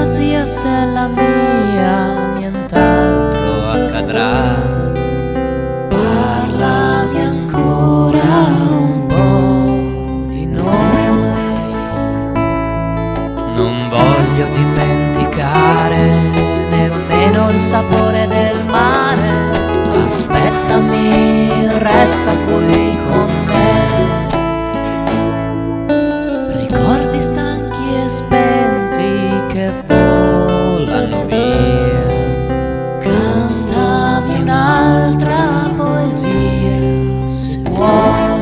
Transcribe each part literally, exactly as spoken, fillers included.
fantasia se è la mia, nient'altro accadrà. Parlami ancora un po' di noi. Non voglio dimenticare nemmeno il sapore del mare. Aspettami, resta qui con me. Ricordi stanchi e spenti che volano via. Cantami un'altra poesia se vuoi.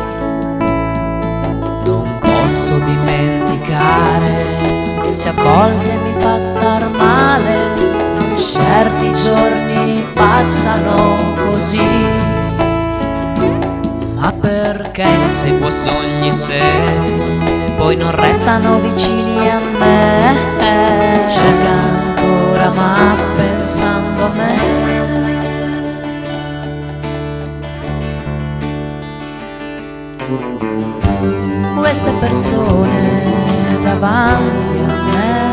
Non posso dimenticare che se a volte mi fa star male, certi giorni passano così. Ma perché inseguo sogni se poi non restano vicini a me? Cerca ancora ma pensando a me. Queste persone davanti a me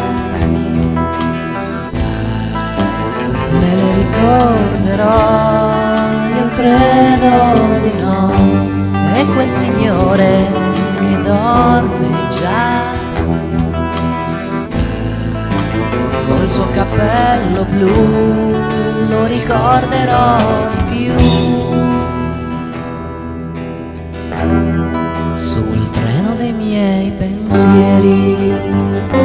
me le ricorderò, io credo di no. E quel signore che dorme già, col suo cappello blu, lo ricorderò di più. Sul treno dei miei pensieri.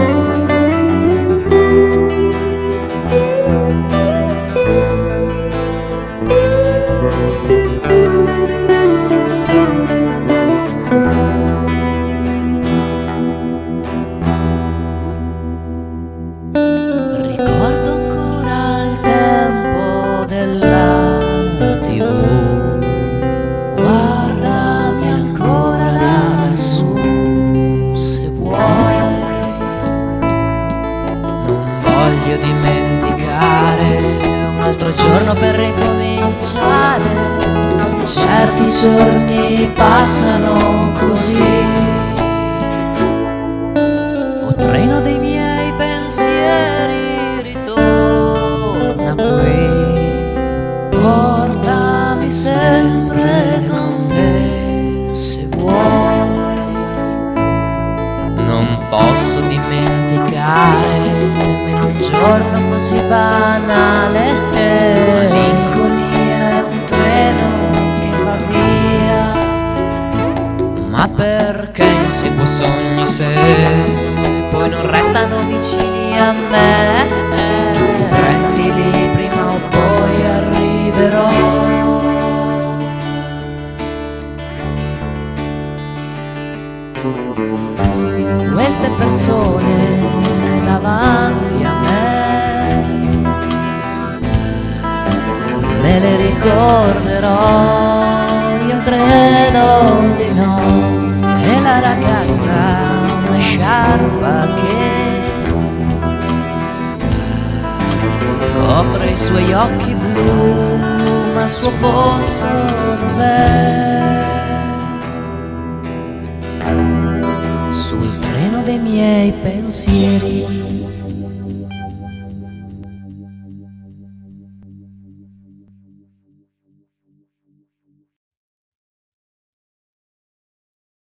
Ricordo ancora il tempo della tivù. Guardami ancora lassù se vuoi. Non voglio dimenticare un altro giorno per ricominciare. Certi giorni passano così. O treno dei miei pensieri, ritorna qui. Portami sempre con te se vuoi. Non posso dimenticare nemmeno un giorno così banale. Malinconia è un treno che va via. Ma perché inseguo sogni se poi non restano vicini a me? Prendili prima o poi arriverò. Queste persone davanti a me me le ricorderò, io credo di no. E la ragazza, una sciarpa che copre i suoi occhi blu, ma il suo posto dov'è? Sul treno dei miei pensieri.